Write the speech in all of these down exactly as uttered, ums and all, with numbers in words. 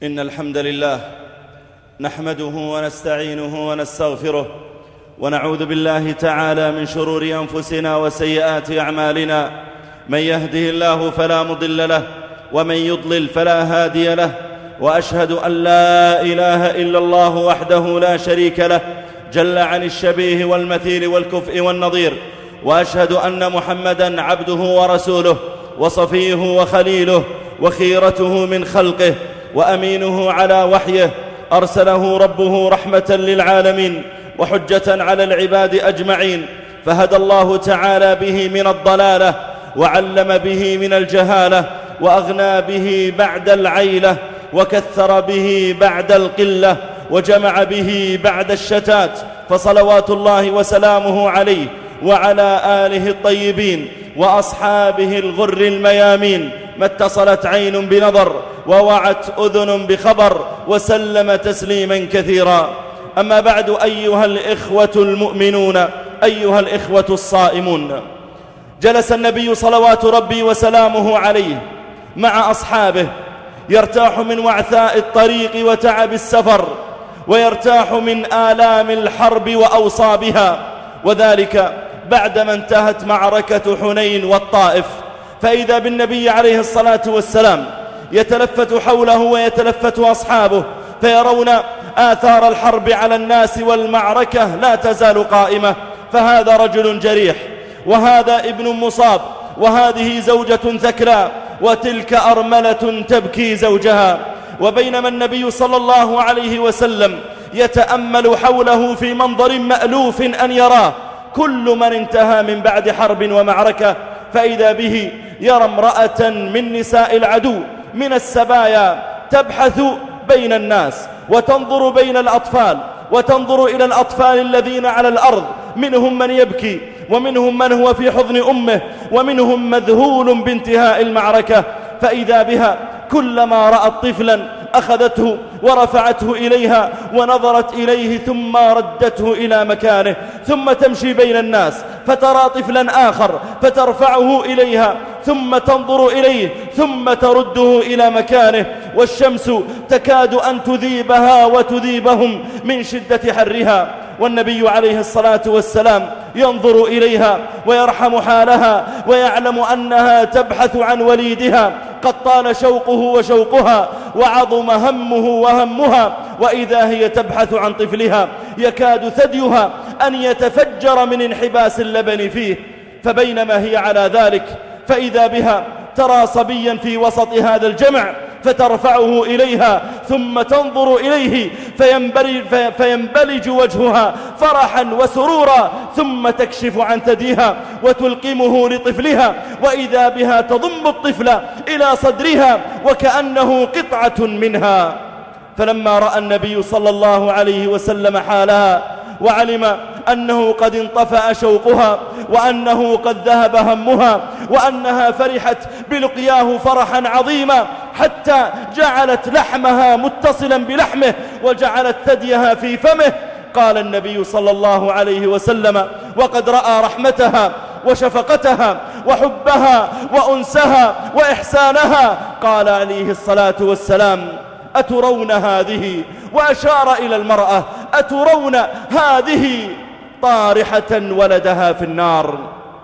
إن الحمد لله نحمده ونستعينه ونستغفره ونعوذ بالله تعالى من شرور أنفسنا وسيئات أعمالنا. من يهده الله فلا مضل له ومن يضلل فلا هادي له، وأشهد أن لا إله إلا الله وحده لا شريك له جل عن الشبيه والمثيل والكفء والنظير، وأشهد أن محمدًا عبده ورسوله وصفيه وخليله وخيرته من خلقه وأمينه على وحيه، أرسله ربه رحمة للعالمين وحجة على العباد أجمعين، فهدى الله تعالى به من الضلالة وعلم به من الجهالة وأغنى به بعد العيلة وكثر به بعد القلة وجمع به بعد الشتات، فصلوات الله وسلامه عليه وعلى آله الطيبين وأصحابه الغر الميامين، ما اتصلت عين بنظر ووعت أذن بخبر وسلم تسليما كثيرا. أما بعد، أيها الإخوة المؤمنون، أيها الإخوة الصائمون، جلس النبي صلوات ربي وسلامه عليه مع أصحابه يرتاح من وعثاء الطريق وتعب السفر، ويرتاح من آلام الحرب وأوصابها، وذلك بعدما انتهت معركة حنين والطائف، فإذا بالنبي عليه الصلاة والسلام يتلفت حوله ويتلفت أصحابه فيرون آثار الحرب على الناس والمعركة لا تزال قائمة، فهذا رجل جريح، وهذا ابن مصاب، وهذه زوجة ثكلى، وتلك أرملة تبكي زوجها. وبينما النبي صلى الله عليه وسلم يتأمل حوله في منظر مألوف أن يراه كل من انتهى من بعد حرب ومعركة، فإذا به يرى امرأة من نساء العدو من السبايا تبحث بين الناس وتنظر بين الأطفال، وتنظر إلى الأطفال الذين على الأرض، منهم من يبكي ومنهم من هو في حضن أمه ومنهم مذهول بانتهاء المعركة، فإذا بها كلما رأت طفلا أخذته ورفعته إليها ونظرت إليه ثم ردته إلى مكانه، ثم تمشي بين الناس فترى طفلا آخر فترفعه إليها ثم تنظر إليه ثم ترده إلى مكانه، والشمس تكاد أن تذيبها وتذيبهم من شدة حرها، والنبي عليه الصلاة والسلام ينظر إليها ويرحم حالها ويعلم أنها تبحث عن وليدها قد طال شوقه وشوقها وعظم همه وهمها، وإذا هي تبحث عن طفلها يكاد ثديها أن يتفجر من انحباس اللبن فيه، فبينما هي على ذلك فإذا بها ترى صبيا في وسط هذا الجمع فترفعه إليها ثم تنظر إليه فينبلج, فينبلج وجهها فرحا وسرورا، ثم تكشف عن ثديها وتلقمه لطفلها، وإذا بها تضم الطفل إلى صدرها وكأنه قطعة منها. فلما رأى النبي صلى الله عليه وسلم حالها وعلم أنه قد انطفأ شوقها وأنه قد ذهب همها وأنها فرحت بلقياه فرحا عظيما حتى جعلت لحمها متصلا بلحمه وجعلت ثديها في فمه، قال النبي صلى الله عليه وسلم وقد رأى رحمتها وشفقتها وحبها وأنسها وإحسانها، قال عليه الصلاة والسلام: أترون هذه؟ وأشار إلى المرأة: أترون هذه طارحة ولدها في النار؟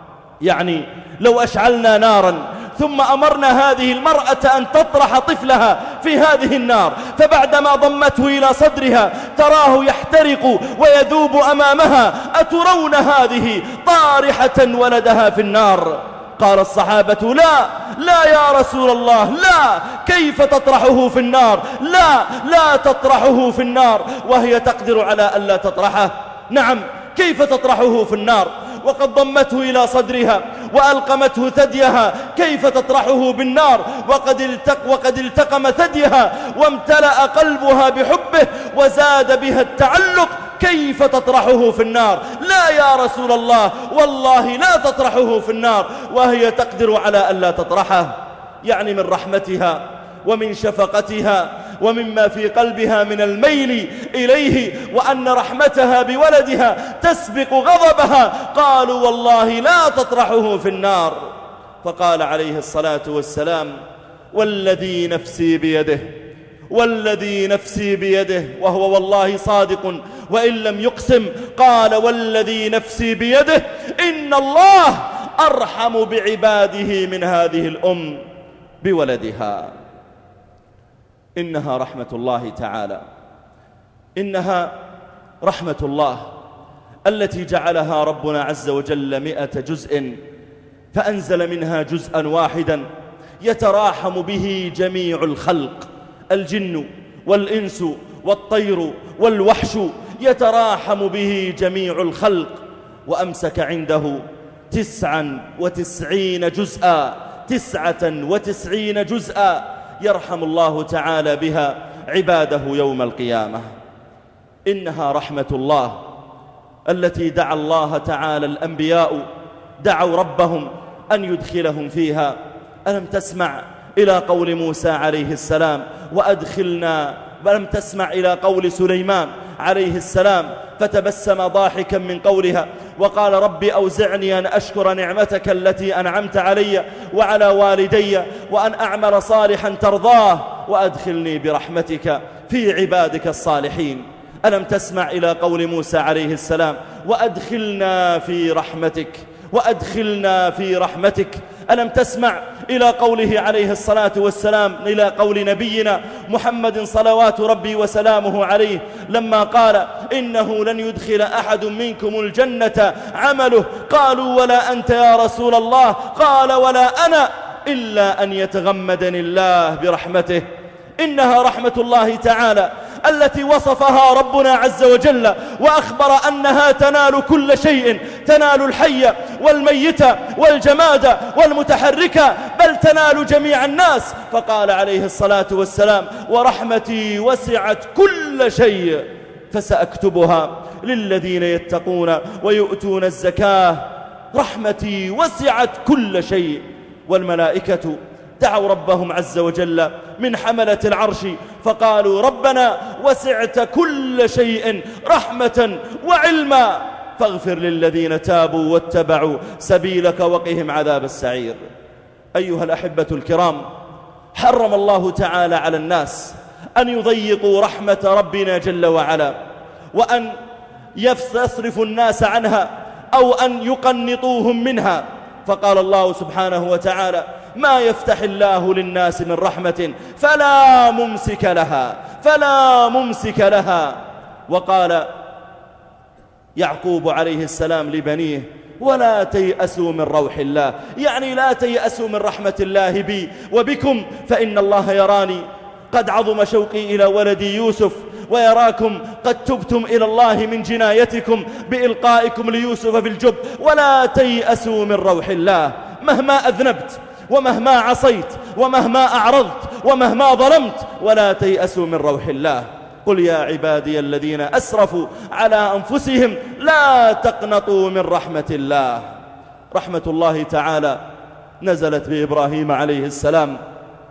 يعني لو أشعلنا نارا ثم أمرنا هذه المرأة أن تطرح طفلها في هذه النار، فبعدما ضمته إلى صدرها تراه يحترق ويذوب أمامها، أترون هذه طارحة ولدها في النار؟ قال الصحابة: لا لا يا رسول الله، لا، كيف تطرحه في النار؟ لا لا تطرحه في النار وهي تقدر على ألا تطرحه. نعم، كيف تطرحه في النار وقد ضمته إلى صدرها وألقمته ثديها؟ كيف تطرحه بالنار وقد, التق وقد التقم ثديها وامتلأ قلبها بحبه وزاد بها التعلق؟ كيف تطرحه في النار؟ لا يا رسول الله، والله لا تطرحه في النار وهي تقدر على ألا تطرحه. يعني من رحمتها ومن شفقتها ومما في قلبها من الميل إليه وأن رحمتها بولدها تسبق غضبها، قالوا: والله لا تطرحه في النار. فقال عليه الصلاة والسلام: والذي نفسي بيده والذي نفسي بيده، وهو والله صادق وإن لم يقسم. قال والذي نفسي بيده إن الله أرحم بعباده من هذه الأم بولدها. إنها رحمة الله تعالى، إنها رحمة الله التي جعلها ربنا عز وجل مئة جزء، فأنزل منها جزءا واحدا يتراحم به جميع الخلق، الجن والإنس والطير والوحش، يتراحم به جميع الخلق. وأمسك عنده تسعا وتسعين جزءا تسعة وتسعين جزءا يرحم الله تعالى بها عباده يوم القيامة. إنها رحمة الله التي دعا الله تعالى الأنبياء، دعوا ربهم أن يدخلهم فيها. ألم تسمع إلى قول موسى عليه السلام وأدخلنا، ولم تسمع إلى قول سليمان عليه السلام فتبسم ضاحكا من قولها وقال رب أوزعني أن أشكر نعمتك التي أنعمت علي وعلى والدي وأن أعمل صالحا ترضاه وأدخلني برحمتك في عبادك الصالحين. ألم تسمع إلى قول موسى عليه السلام وأدخلنا في رحمتك وأدخلنا في رحمتك. ألم تسمع إلى قوله عليه الصلاة والسلام، إلى قول نبينا محمد صلوات ربي وسلامه عليه لما قال إنه لن يدخل أحد منكم الجنة عمله، قالوا ولا أنت يا رسول الله؟ قال ولا أنا إلا أن يتغمدني الله برحمته. إنها رحمة الله تعالى التي وصفها ربنا عز وجل وأخبر أنها تنال كل شيء، تنال الحي والميت والجماد والمتحرك، بل تنال جميع الناس. فقال عليه الصلاة والسلام ورحمتي وسعت كل شيء فسأكتبها للذين يتقون ويؤتون الزكاة. رحمتي وسعت كل شيء. والملائكة دعوا ربهم عز وجل من حملة العرش فقالوا ربنا وسعت كل شيء رحمة وعلما فاغفر للذين تابوا واتبعوا سبيلك وقهم عذاب السعير. أيها الأحبة الكرام، حرم الله تعالى على الناس أن يضيقوا رحمة ربنا جل وعلا وأن يصرفوا الناس عنها أو أن يقنطوهم منها. فقال الله سبحانه وتعالى ما يفتح الله للناس من رحمة فلا ممسك لها فلا ممسك لها. وقال يعقوب عليه السلام لبنيه ولا تيأسوا من روح الله، يعني لا تيأسوا من رحمة الله بي وبكم، فإن الله يراني قد عظم شوقي إلى ولدي يوسف ويراكم قد تبتم إلى الله من جنايتكم بإلقائكم ليوسف في الجب. ولا تيأسوا من روح الله. مهما أذنبت ومهما عصيت ومهما أعرضت ومهما ظلمت، ولا تيأسوا من روح الله. قل يا عبادي الذين أسرفوا على أنفسهم لا تقنطوا من رحمة الله. رحمة الله تعالى نزلت بإبراهيم عليه السلام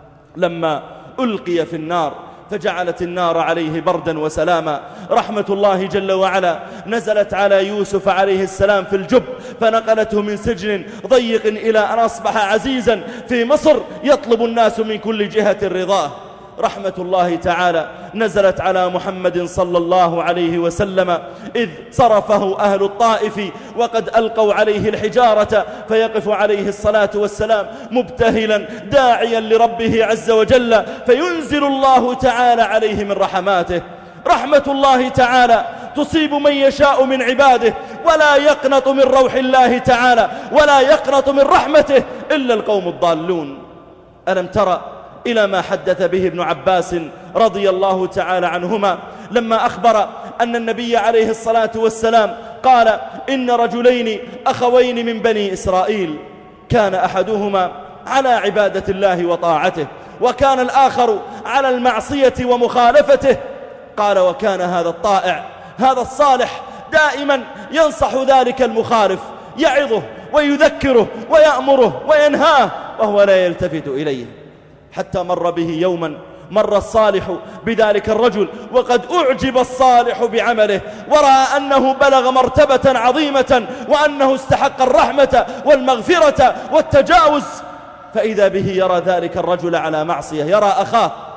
لما ألقي في النار فجعلت النار عليه بردا وسلاما. رحمة الله جل وعلا نزلت على يوسف عليه السلام في الجب فنقلته من سجن ضيق إلى أن أصبح عزيزا في مصر يطلب الناس من كل جهة رضاه. رحمة الله تعالى نزلت على محمد صلى الله عليه وسلم إذ صرفه أهل الطائف وقد ألقوا عليه الحجارة فيقف عليه الصلاة والسلام مبتهلا داعيا لربه عز وجل فينزل الله تعالى عليه من رحماته. رحمة الله تعالى تصيب من يشاء من عباده ولا يقنط من روح الله تعالى ولا يقنط من رحمته إلا القوم الضالون. ألم ترى إلى ما حدث به ابن عباس رضي الله تعالى عنهما لما أخبر أن النبي عليه الصلاة والسلام قال إن رجلين أخوين من بني إسرائيل كان أحدهما على عبادة الله وطاعته وكان الآخر على المعصية ومخالفته. قال وكان هذا الطائع هذا الصالح دائما ينصح ذلك المخالف، يعظه ويذكره ويأمره وينهاه وهو لا يلتفت إليه. حتى مر به يوما مر الصالح بذلك الرجل وقد أعجب الصالح بعمله ورأى أنه بلغ مرتبة عظيمة وأنه استحق الرحمة والمغفرة والتجاوز، فإذا به يرى ذلك الرجل على معصية، يرى أخاه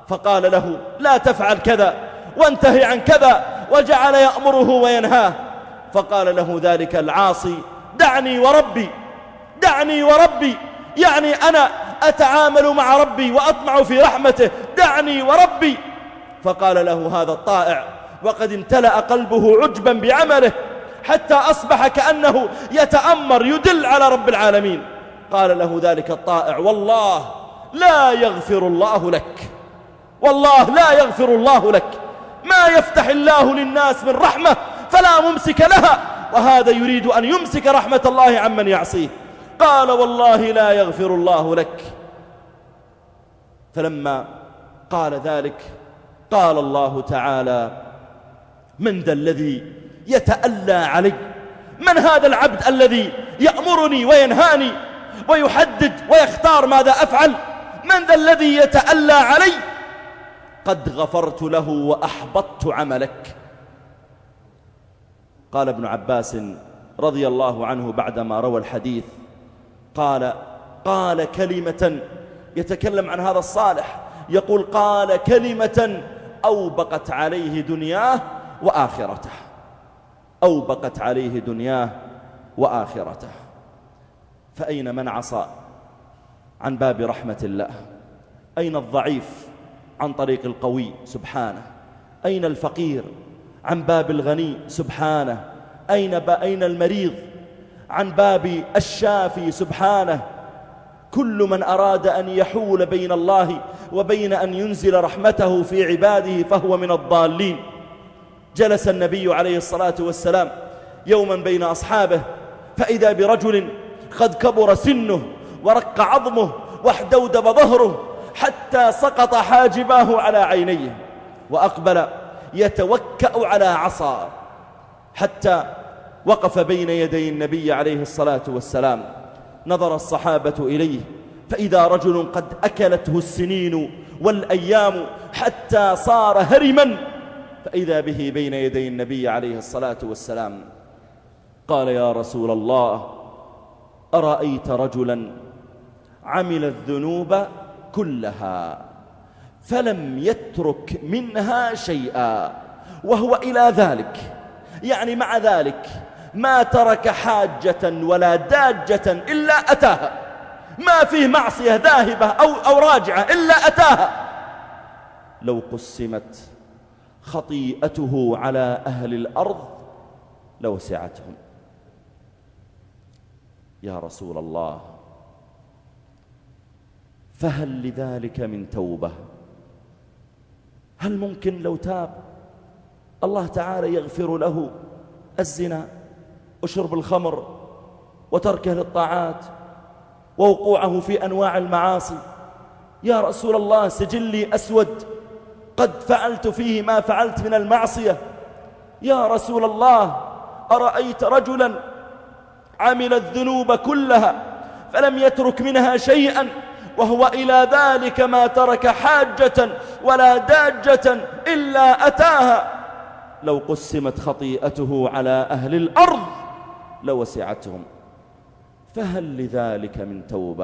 فقال له لا تفعل كذا وانتهي عن كذا، وجعل يأمره وينهاه. فقال له ذلك العاصي دعني وربي، دعني وربي، يعني أنا أتعامل مع ربي وأطمع في رحمته، دعني وربي. فقال له هذا الطائع وقد امتلأ قلبه عجبا بعمله حتى أصبح كأنه يتأمر يدل على رب العالمين. قال له ذلك الطائع والله لا يغفر الله لك، والله لا يغفر الله لك، ما يفتح الله للناس من رحمة فلا ممسك لها، وهذا يريد أن يمسك رحمة الله عمن يعصيه. قال والله لا يغفر الله لك. فلما قال ذلك قال الله تعالى من ذا الذي يتألى علي؟ من هذا العبد الذي يأمرني وينهاني ويحدد ويختار ماذا أفعل؟ من ذا الذي يتألى علي؟ قد غفرت له وأحبطت عملك. قال ابن عباس رضي الله عنه بعدما روى الحديث قال قال كلمة، يتكلم عن هذا الصالح، يقول قال كلمة أوبقت عليه دنياه وآخرته، أوبقت عليه دنياه وآخرته. فأين من عصى عن باب رحمة الله؟ أين الضعيف عن طريق القوي سبحانه؟ أين الفقير عن باب الغني سبحانه؟ أين, أين المريض عن باب الشافي سبحانه؟ كل من أراد أن يحول بين الله وبين أن ينزل رحمته في عباده فهو من الضالين. جلس النبي عليه الصلاة والسلام يوما بين أصحابه فإذا برجل قد كبر سنه ورق عظمه واحدودب ظهره حتى سقط حاجباه على عينيه، وأقبل يتوكأ على عصا حتى وقف بين يدي النبي عليه الصلاة والسلام. نظر الصحابة إليه فإذا رجل قد أكلته السنين والأيام حتى صار هرما، فإذا به بين يدي النبي عليه الصلاة والسلام. قال يا رسول الله أرأيت رجلا عمل الذنوب كلها فلم يترك منها شيئا، وهو إلى ذلك يعني مع ذلك ما ترك حاجة ولا داجة إلا أتاها، ما فيه معصية ذاهبة أو, أو راجعة إلا أتاها، لو قسمت خطيئته على أهل الأرض لوسعتهم. يا رسول الله فهل لذلك من توبة؟ هل ممكن لو تاب الله تعالى يغفر له الزنا وشرب الخمر وتركه للطاعات ووقوعه في أنواع المعاصي؟ يا رسول الله سجلي أسود قد فعلت فيه ما فعلت من المعصية. يا رسول الله أرأيت رجلا عمل الذنوب كلها فلم يترك منها شيئا، وهو إلى ذلك ما ترك حاجة ولا داجة إلا أتاها، لو قسمت خطيئته على أهل الأرض لوسعتهم، فهل لذلك من توبة؟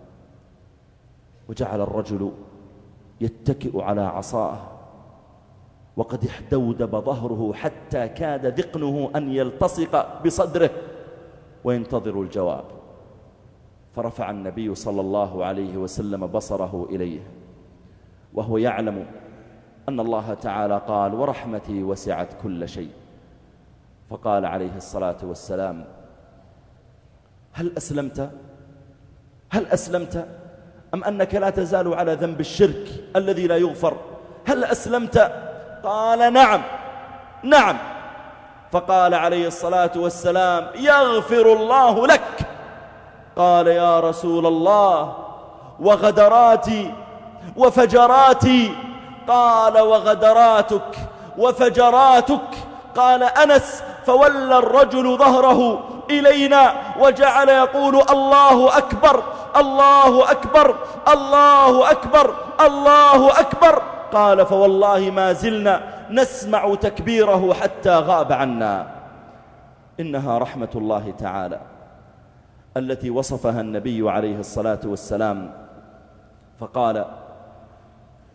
وجعل الرجل يتكئ على عصاه وقد احدودب ظهره حتى كاد ذقنه أن يلتصق بصدره وينتظر الجواب. فرفع النبي صلى الله عليه وسلم بصره إليه وهو يعلم أن الله تعالى قال ورحمتي وسعت كل شيء. فقال عليه الصلاة والسلام هل أسلمت؟ هل أسلمت؟ أم أنك لا تزال على ذنب الشرك الذي لا يغفر؟ هل أسلمت؟ قال نعم نعم. فقال عليه الصلاة والسلام يغفر الله لك. قال يا رسول الله وغدراتي وفجراتي؟ قال وغدراتك وفجراتك. قال أنس فولى الرجل ظهره إلينا وجعل يقول الله أكبر الله أكبر الله أكبر الله أكبر. قال فوالله ما زلنا نسمع تكبيره حتى غاب عنا. إنها رحمة الله تعالى التي وصفها النبي عليه الصلاة والسلام فقال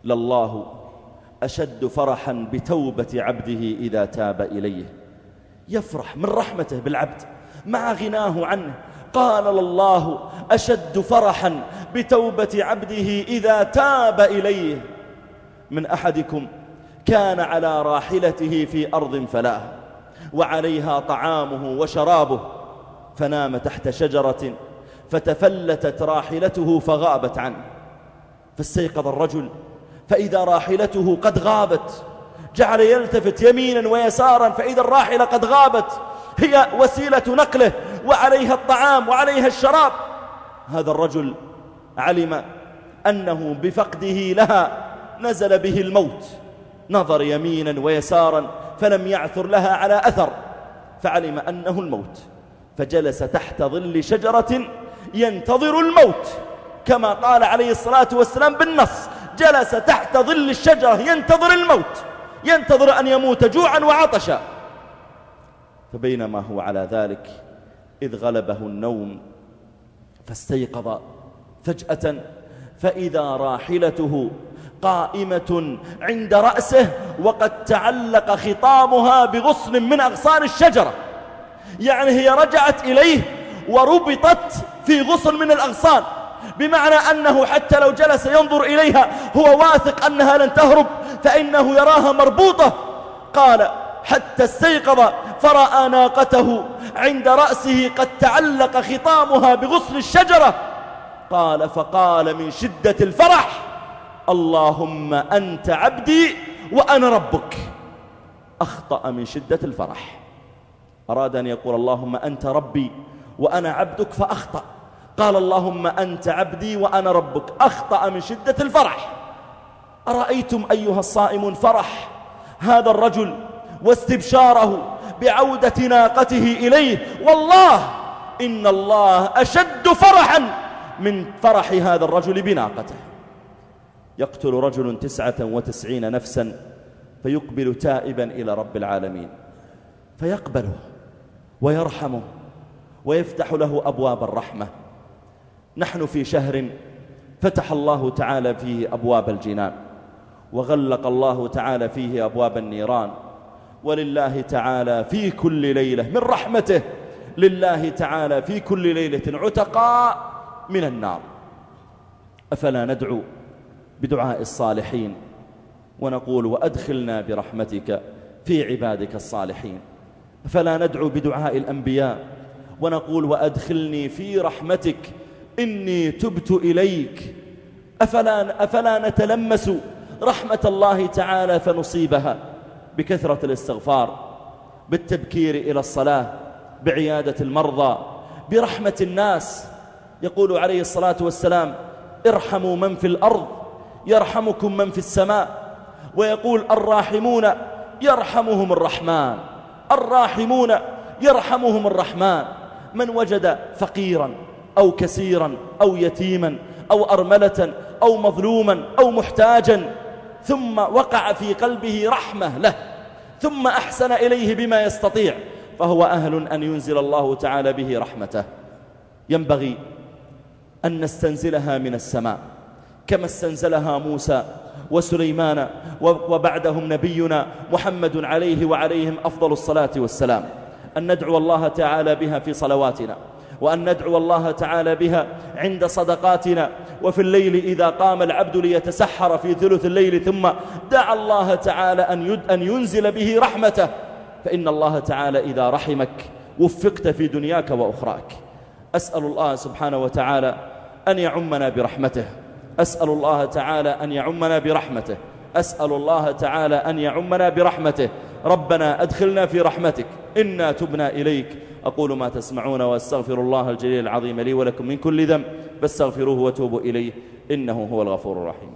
لله أشد فرحا بتوبة عبده إذا تاب إليه. يفرح من رحمته بالعبد مع غناه عنه. قال الله أشد فرحا بتوبة عبده إذا تاب إليه. من أحدكم كان على راحلته في أرض فلاة وعليها طعامه وشرابه، فنام تحت شجرة فتفلتت راحلته فغابت عنه، فاستيقظ الرجل فإذا راحلته قد غابت، جعل يلتفت يمينا ويسارا فإذا الراحلة قد غابت، هي وسيلة نقله وعليها الطعام وعليها الشراب. هذا الرجل علم أنه بفقده لها نزل به الموت، نظر يمينا ويسارا فلم يعثر لها على أثر، فعلم أنه الموت، فجلس تحت ظل شجرة ينتظر الموت كما قال عليه الصلاة والسلام بالنص، جلس تحت ظل الشجرة ينتظر الموت، ينتظر أن يموت جوعا وعطشا. فبينما هو على ذلك إذ غلبه النوم فاستيقظ فجأة فإذا راحلته قائمة عند رأسه وقد تعلق خطامها بغصن من أغصان الشجرة، يعني هي رجعت إليه وربطت في غصن من الأغصان، بمعنى أنه حتى لو جلس ينظر إليها هو واثق أنها لن تهرب فإنه يراها مربوطة. قال حتى استيقظ فرأى ناقته عند رأسه قد تعلق خطامها بغصن الشجرة. قال فقال من شدة الفرح اللهم أنت عبدي وأنا ربك. أخطأ من شدة الفرح، أراد أن يقول اللهم أنت ربي وأنا عبدك فأخطأ، قال اللهم أنت عبدي وأنا ربك، أخطأ من شدة الفرح. أرأيتم أيها الصائمون فرح هذا الرجل واستبشاره بعودة ناقته إليه؟ والله إن الله أشد فرحا من فرح هذا الرجل بناقته. يقتل رجل تسعة وتسعين نفسا فيقبل تائبا إلى رب العالمين فيقبله ويرحمه ويفتح له أبواب الرحمة. نحن في شهر فتح الله تعالى فيه أبواب الجنان وغلق الله تعالى فيه أبواب النيران، ولله تعالى في كل ليلة من رحمته، لله تعالى في كل ليلة عتقاء من النار. أفلا ندعو بدعاء الصالحين ونقول وأدخلنا برحمتك في عبادك الصالحين؟ أفلا ندعو بدعاء الأنبياء ونقول وأدخلني في رحمتك إني تبت إليك؟ أفلا, أفلا نتلمس رحمة الله تعالى فنصيبها بكثرة الاستغفار، بالتبكير إلى الصلاة، بعيادة المرضى، برحمة الناس؟ يقول عليه الصلاة والسلام ارحموا من في الأرض يرحمكم من في السماء، ويقول الراحمون يرحمهم الرحمن، الراحمون يرحمهم الرحمن. من وجد فقيرا أو كسيرا أو يتيما أو أرملة أو مظلوما أو محتاجا ثم وقع في قلبه رحمة له ثم أحسن إليه بما يستطيع فهو أهل أن ينزل الله تعالى به رحمته. ينبغي أن نستنزلها من السماء كما استنزلها موسى وسليمان وبعدهم نبينا محمد عليه وعليهم أفضل الصلاة والسلام. أن ندعو الله تعالى بها في صلواتنا، وأن ندعو الله تعالى بها عند صدقاتنا، وفي الليل إذا قام العبد ليتسحر في ثلث الليل ثم دعا الله تعالى أن ينزل به رحمته، فإن الله تعالى إذا رحمك وفقت في دنياك وأخراك. أسأل الله سبحانه وتعالى أن يعمنا برحمته، أسأل الله تعالى أن يعمنا برحمته، أسأل الله تعالى أن يعمنا برحمته. ربنا أدخلنا في رحمتك إنا تبنا إليك. أقول ما تسمعون وأستغفر الله الجليل العظيم لي ولكم من كل ذنب فاستغفروه وتوبوا إليه إنه هو الغفور الرحيم.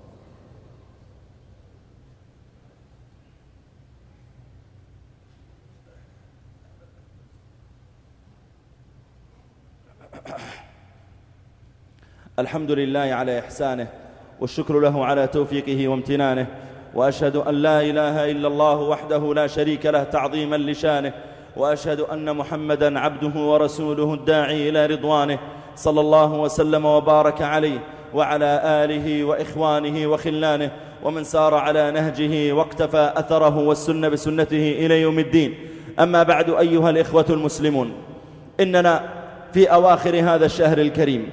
الحمد لله على إحسانه والشكر له على توفيقه وامتنانه، وأشهد أن لا إله إلا الله وحده لا شريك له تعظيما لشانه، وأشهد أن محمدا عبده ورسوله الداعي إلى رضوانه، صلى الله وسلم وبارك عليه وعلى آله وإخوانه وخلانه ومن سار على نهجه واقتفى أثره والسنة بسنته إلى يوم الدين. أما بعد، أيها الإخوة المسلمون، إننا في أواخر هذا الشهر الكريم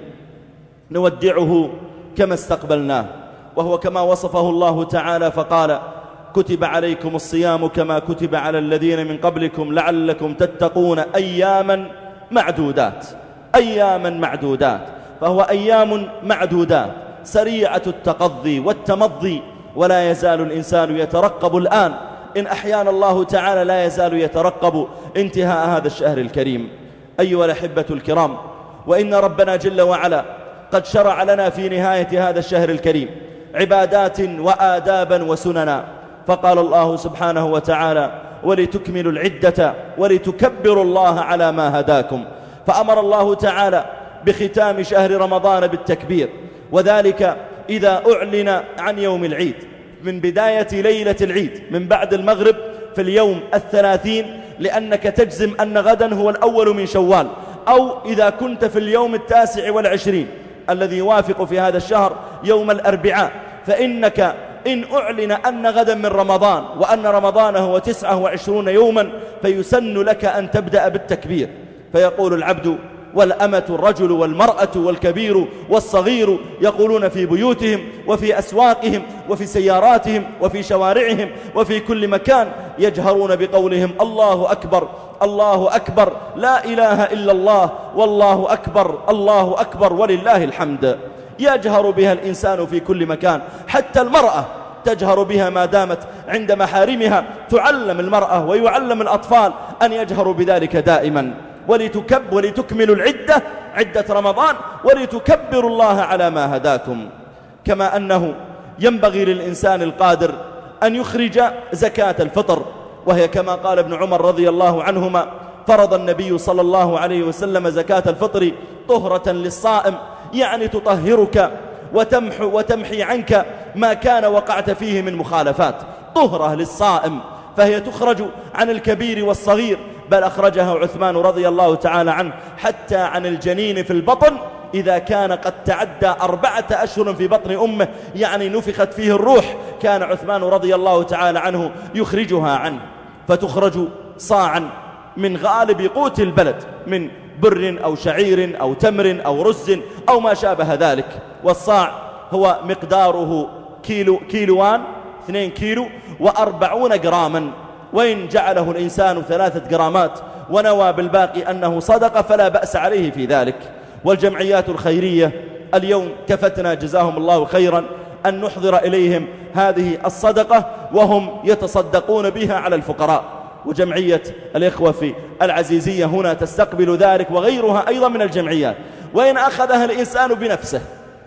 نودعه كما استقبلناه، وهو كما وصفه الله تعالى فقال: كتب عليكم الصيام كما كتب على الذين من قبلكم لعلكم تتقون أياما معدودات. أياما معدودات، فهو أيام معدودات سريعة التقضي والتمضي، ولا يزال الإنسان يترقب الآن، إن أحيانا الله تعالى لا يزال يترقب انتهاء هذا الشهر الكريم. أيها الأحبة الكرام، وإن ربنا جل وعلا قد شرع لنا في نهاية هذا الشهر الكريم عبادات وآدابا وسننا، فقال الله سبحانه وتعالى: ولتكملوا العدة ولتكبروا الله على ما هداكم. فأمر الله تعالى بختام شهر رمضان بالتكبير، وذلك إذا أعلن عن يوم العيد، من بداية ليلة العيد من بعد المغرب في اليوم الثلاثين، لأنك تجزم أن غدا هو الأول من شوال، أو إذا كنت في اليوم التاسع والعشرين الذي يوافق في هذا الشهر يوم الأربعاء، فإنك إن أعلن أن غدا من رمضان وأن رمضان هو تسعة وعشرون يوما، فيسن لك أن تبدأ بالتكبير. فيقول العبد والأمة، الرجل والمرأة والكبير والصغير، يقولون في بيوتهم وفي أسواقهم وفي سياراتهم وفي شوارعهم وفي كل مكان، يجهرون بقولهم: الله أكبر الله أكبر، لا إله إلا الله، والله أكبر الله أكبر ولله الحمد. يجهر بها الإنسان في كل مكان، حتى المرأة تجهر بها ما دامت عند محارمها. تعلم المرأة ويعلم الأطفال أن يجهروا بذلك دائما. ولتكب ولتكملوا العدة، عدة رمضان، ولتكبروا الله على ما هداكم. كما أنه ينبغي للإنسان القادر أن يخرج زكاة الفطر، وهي كما قال ابن عمر رضي الله عنهما: فرض النبي صلى الله عليه وسلم زكاة الفطر طهرة للصائم، يعني تطهرك وتمحو وتمحي عنك ما كان وقعت فيه من مخالفات. طهرة للصائم، فهي تخرج عن الكبير والصغير، بل أخرجها عثمان رضي الله تعالى عنه حتى عن الجنين في البطن إذا كان قد تعدى أربعة أشهر في بطن أمه، يعني نفخت فيه الروح، كان عثمان رضي الله تعالى عنه يخرجها عنه. فتخرج صاعا من غالب قوت البلد، من بر أو شعير أو تمر أو رز أو ما شابه ذلك. والصاع هو مقداره كيلو كيلوان اثنين كيلو وأربعون جراما، وإن جعله الإنسان ثلاثة جرامات ونوى بالباقي أنه صدق فلا بأس عليه في ذلك. والجمعيات الخيرية اليوم كفتنا جزاهم الله خيرا أن نحضر إليهم هذه الصدقة، وهم يتصدقون بها على الفقراء. وجمعية الإخوة في العزيزية هنا تستقبل ذلك، وغيرها أيضا من الجمعيات. وإن أخذها الإنسان بنفسه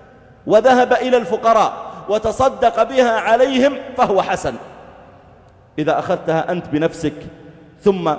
وذهب إلى الفقراء وتصدق بها عليهم فهو حسن. إذا أخذتها أنت بنفسك ثم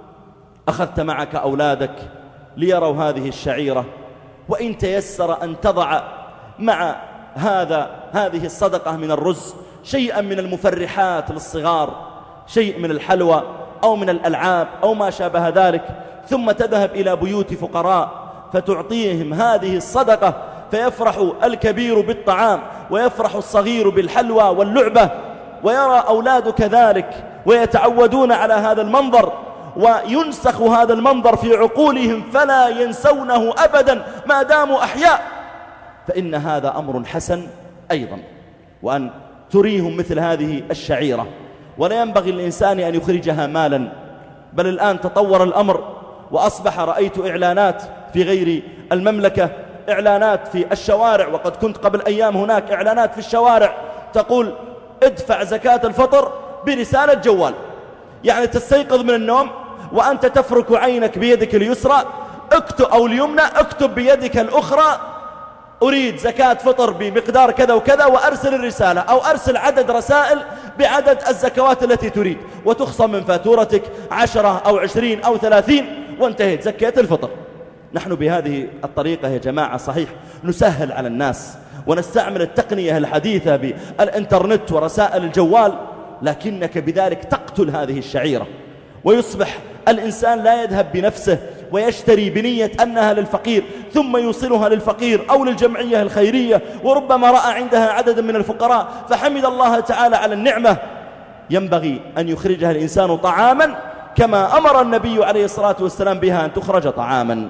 أخذت معك أولادك ليروا هذه الشعيرة، وإن تيسر أن تضع مع هذا هذه الصدقة من الرز شيئا من المفرحات للصغار، شيء من الحلوى أو من الألعاب أو ما شابه ذلك، ثم تذهب إلى بيوت فقراء فتعطيهم هذه الصدقة، فيفرح الكبير بالطعام ويفرح الصغير بالحلوى واللعبة، ويرى أولادك ذلك ويتعودون على هذا المنظر، وينسخ هذا المنظر في عقولهم فلا ينسونه أبدا ما داموا أحياء. فإن هذا أمر حسن أيضا، وأن تريهم مثل هذه الشعيرة. ولا ينبغي للإنسان أن يخرجها مالا، بل الآن تطور الأمر وأصبح رأيت إعلانات في غير المملكة، إعلانات في الشوارع، وقد كنت قبل أيام هناك إعلانات في الشوارع تقول: ادفع زكاة الفطر برسالة جوال. يعني تستيقظ من النوم وأنت تفرك عينك بيدك اليسرى اكتب أو اليمنى، اكتب بيدك الأخرى: أريد زكاة فطر بمقدار كذا وكذا، وأرسل الرسالة أو أرسل عدد رسائل بعدد الزكوات التي تريد، وتخصم من فاتورتك عشرة أو عشرين أو ثلاثين، وانتهيت زكاة الفطر. نحن بهذه الطريقة يا جماعة صحيح نسهل على الناس ونستعمل التقنية الحديثة بالإنترنت ورسائل الجوال، لكنك بذلك تقتل هذه الشعيرة، ويصبح الإنسان لا يذهب بنفسه ويشتري بنية أنها للفقير ثم يوصلها للفقير أو للجمعية الخيرية، وربما رأى عندها عددا من الفقراء فحمد الله تعالى على النعمة، ينبغي أن يخرجها الإنسان طعاما كما أمر النبي عليه الصلاة والسلام بها أن تخرج طعاما.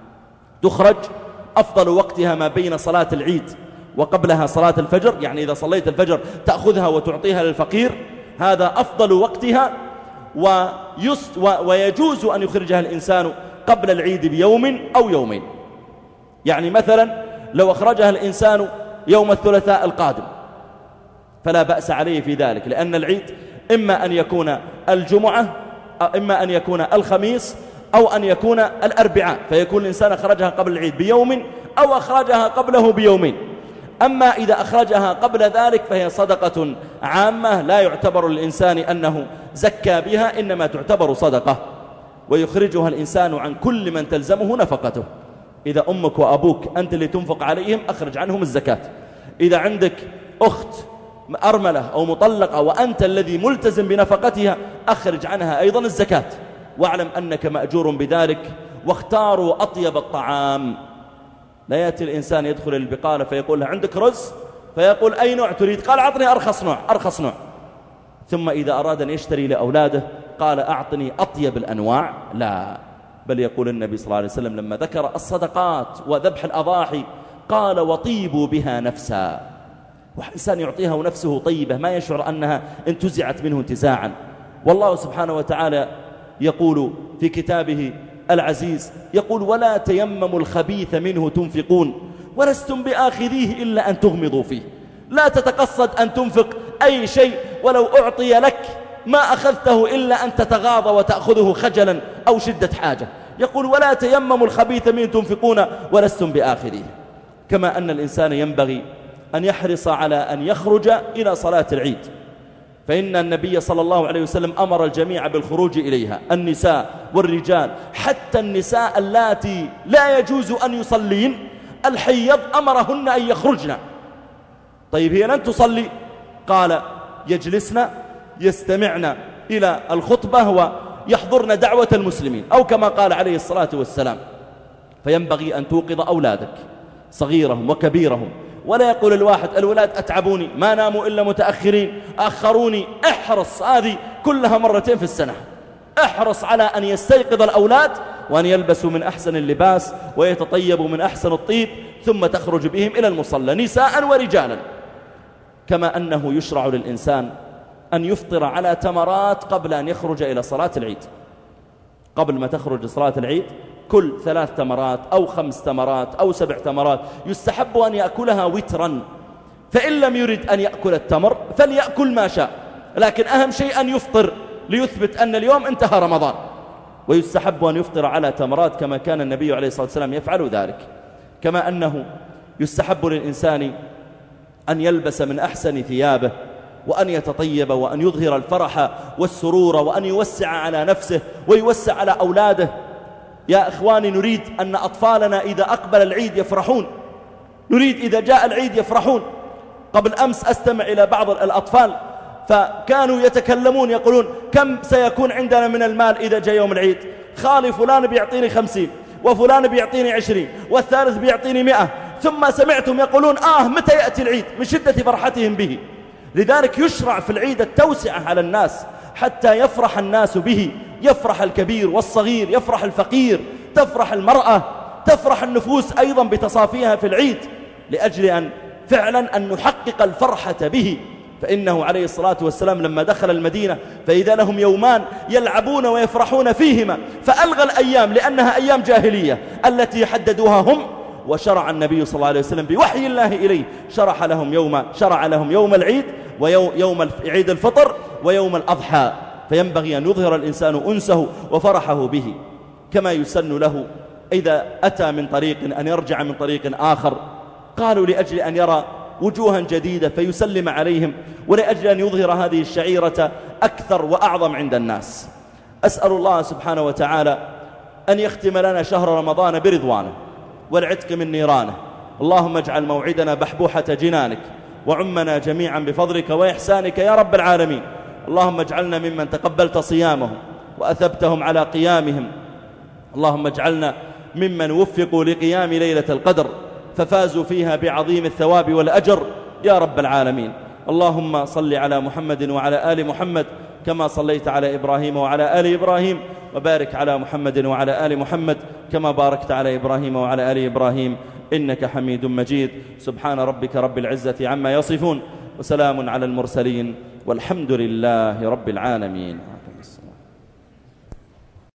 تخرج أفضل وقتها ما بين صلاة العيد وقبلها صلاة الفجر، يعني إذا صليت الفجر تأخذها وتعطيها للفقير، هذا أفضل وقتها، ويست ويجوز أن يخرجها الإنسان قبل العيد بيوم أو يومين. يعني مثلا لو أخرجها الإنسان يوم الثلاثاء القادم فلا بأس عليه في ذلك، لأن العيد إما أن يكون الجمعة إما أن يكون الخميس أو أن يكون الأربعاء، فيكون الإنسان أخرجها قبل العيد بيوم أو أخرجها قبله بيومين. أما إذا أخرجها قبل ذلك فهي صدقة عامة لا يعتبر الإنسان أنه زكى بها، إنما تعتبر صدقة، ويخرجها الإنسان عن كل من تلزمه نفقته. إذا أمك وأبوك أنت اللي تنفق عليهم أخرج عنهم الزكاة. إذا عندك أخت أرملة أو مطلقة وأنت الذي ملتزم بنفقتها أخرج عنها أيضا الزكاة، واعلم أنك مأجور بذلك. واختاروا أطيب الطعام. لا يأتي الإنسان يدخل البقالة فيقول له عندك رز، فيقول أي نوع تريد؟ قال أعطني أرخص نوع أرخص نوع. ثم إذا أراد أن يشتري لأولاده قال أعطني أطيب الأنواع. لا، بل يقول النبي صلى الله عليه وسلم لما ذكر الصدقات وذبح الأضاحي قال وطيبوا بها نفسا. وإنسان يعطيها ونفسه طيبة ما يشعر أنها انتزعت منه انتزاعا. والله سبحانه وتعالى يقول في كتابه العزيز، يقول ولا تيمموا الخبيث منه تنفقون ولستم بآخذيه إلا أن تغمضوا فيه. لا تتقصد أن تنفق أي شيء ولو أعطي لك ما أخذته إلا أن تتغاضى وتأخذه خجلا أو شدة حاجة. يقول ولا تيمموا الخبيث منه تنفقون ولستم بآخذيه. كما أن الإنسان ينبغي أن يحرص على أن يخرج إلى صلاة العيد، فإن النبي صلى الله عليه وسلم أمر الجميع بالخروج إليها، النساء والرجال، حتى النساء اللاتي لا يجوز أن يصلين الحيض أمرهن أن يخرجن. طيب هي لن تصلي، قال يجلسن يستمعن إلى الخطبة ويحضرن دعوة المسلمين، أو كما قال عليه الصلاة والسلام. فينبغي أن توقظ أولادك صغيرهم وكبيرهم، ولا يقول الواحد الولاد أتعبوني ما ناموا إلا متأخرين أخروني. احرص، هذه كلها مرتين في السنة، احرص على أن يستيقظ الأولاد وأن يلبسوا من أحسن اللباس ويتطيبوا من أحسن الطيب، ثم تخرج بهم إلى المصلى نساء ورجالا. كما أنه يشرع للإنسان أن يفطر على تمرات قبل أن يخرج إلى صلاة العيد. قبل ما تخرج صلاة العيد كل ثلاث تمرات أو خمس تمرات أو سبع تمرات، يستحب أن يأكلها وترا. فإن لم يرد أن يأكل التمر فليأكل ما شاء، لكن أهم شيء أن يفطر ليثبت أن اليوم انتهى رمضان. ويستحب أن يفطر على تمرات كما كان النبي عليه الصلاة والسلام يفعل ذلك. كما أنه يستحب للإنسان أن يلبس من أحسن ثيابه وأن يتطيب وأن يظهر الفرح والسرور وأن يوسع على نفسه ويوسع على أولاده. يا إخواني، نريد أن أطفالنا إذا أقبل العيد يفرحون، نريد إذا جاء العيد يفرحون. قبل أمس أستمع إلى بعض الأطفال فكانوا يتكلمون يقولون كم سيكون عندنا من المال إذا جاء يوم العيد؟ خالي فلان بيعطيني خمسين وفلان بيعطيني عشرين والثالث بيعطيني مئة. ثم سمعتم يقولون آه متى يأتي العيد من شدة فرحتهم به. لذلك يشرع في العيد التوسعة على الناس حتى يفرح الناس به، يفرح الكبير والصغير، يفرح الفقير، تفرح المرأة، تفرح النفوس أيضا بتصافيها في العيد، لأجل أن فعلا أن نحقق الفرحة به. فإنه عليه الصلاة والسلام لما دخل المدينة فإذا لهم يومان يلعبون ويفرحون فيهما، فألغى الأيام لأنها أيام جاهلية التي حددوها هم، وشرع النبي صلى الله عليه وسلم بوحي الله إليه شرع لهم يوم شرع لهم يوم العيد ويوم عيد الفطر ويوم الأضحى. فينبغي أن يظهر الإنسان أنسه وفرحه به. كما يسن له إذا أتى من طريق أن يرجع من طريق آخر، قالوا لأجل أن يرى وجوها جديدة فيسلم عليهم، ولأجل أن يظهر هذه الشعيرة أكثر وأعظم عند الناس. أسأل الله سبحانه وتعالى أن يختم لنا شهر رمضان برضوانه والعتق من نيرانه. اللهم اجعل موعدنا بحبوحة جنانك وعمنا جميعا بفضلك وإحسانك يا رب العالمين. اللهم اجعلنا ممن تقبلت صيامهم وأثبتهم على قيامهم اللهم اجعلنا ممن وفقوا لقيام ليلة القدر ففازوا فيها بعظيم الثواب والأجر يا رب العالمين. اللهم صل على محمد وعلى آل محمد كما صليت على إبراهيم وعلى آل إبراهيم، وبارك على محمد وعلى آل محمد كما باركت على إبراهيم وعلى آل إبراهيم إنك حميد مجيد. سبحان ربك رب العزة عما يصفون، وسلام على المرسلين، والحمد لله رب العالمين.